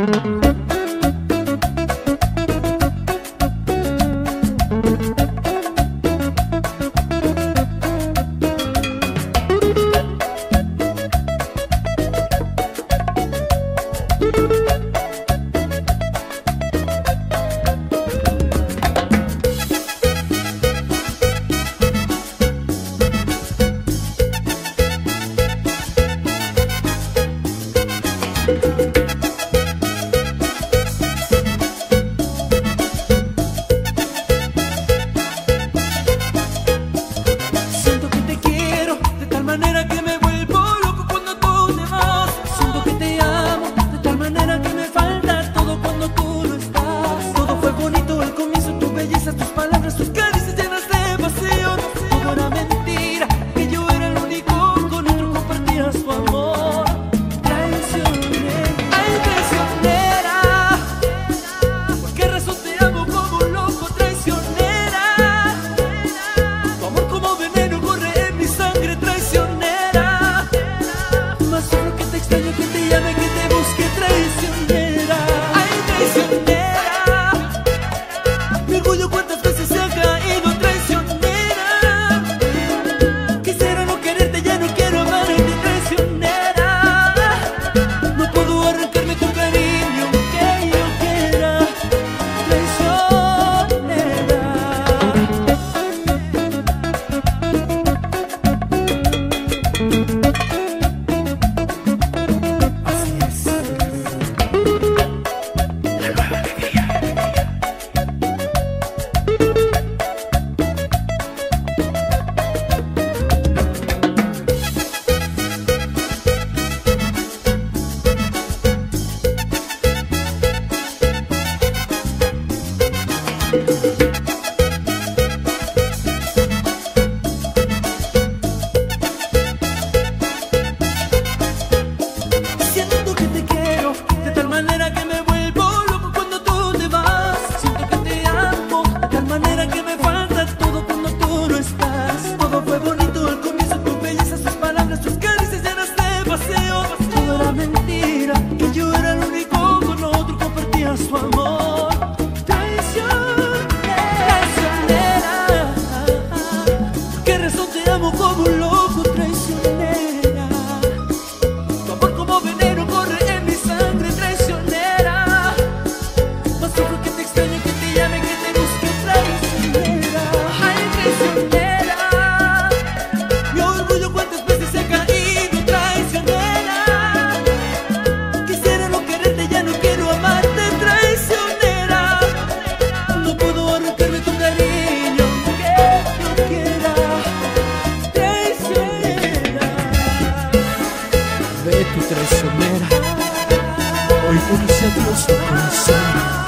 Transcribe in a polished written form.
Siento que te quiero de tal manera que me vuelvo loco cuando tú te vas. Siento que te amo de tal manera que me falta todo cuando tú no estás. Todo fue bonito al comienzo, tu belleza, tus palabras, tus caricias llenas de pasión. Todo era mentira, que yo era el único, con otro compartías tu amor. Traicionera, ay traicionera, ¿por qué razón te amo como un loco? Traicionera, tu amor como veneno corre en mi sangre. Traicionera, más solo que te extraño, que te llame, que te busque. Traicionera, ay traicionera, mi orgullo cuántas veces se ha caído. Traicionera, quisiera no quererte, ya no quiero amarte. Traicionera, no puedo arrancarme tu cariño aunque yo quiera. Traicionera. Así es. La nueva alegría. Siento que te quiero de tal manera que me vuelvo loco cuando tú te vas. Siento que te amo de tal manera que me falta todo cuando tú no estás. Todo fue bonito al comienzo, tu belleza, tus palabras, tus caricias llenas de pasión. Todo era mentira, que yo era el único, con otro compartías tu amor. Traicionera, ¿por qué razón te amo como un loco? Traicionera, tu amor como veneno corre en mi sangre. Traicionera, más solo que te extraño, que te llame, que te busque. Traicionera, ay traicionera, mi orgullo cuántas veces se ha caído. Traicionera, quisiera no quererte, ya no quiero amarte. Traicionera, no puedo arrancarme tu cariño aunque yo quiera. Traicionera, Ve tu traicionera, hoy conoce a Dios tu corazón.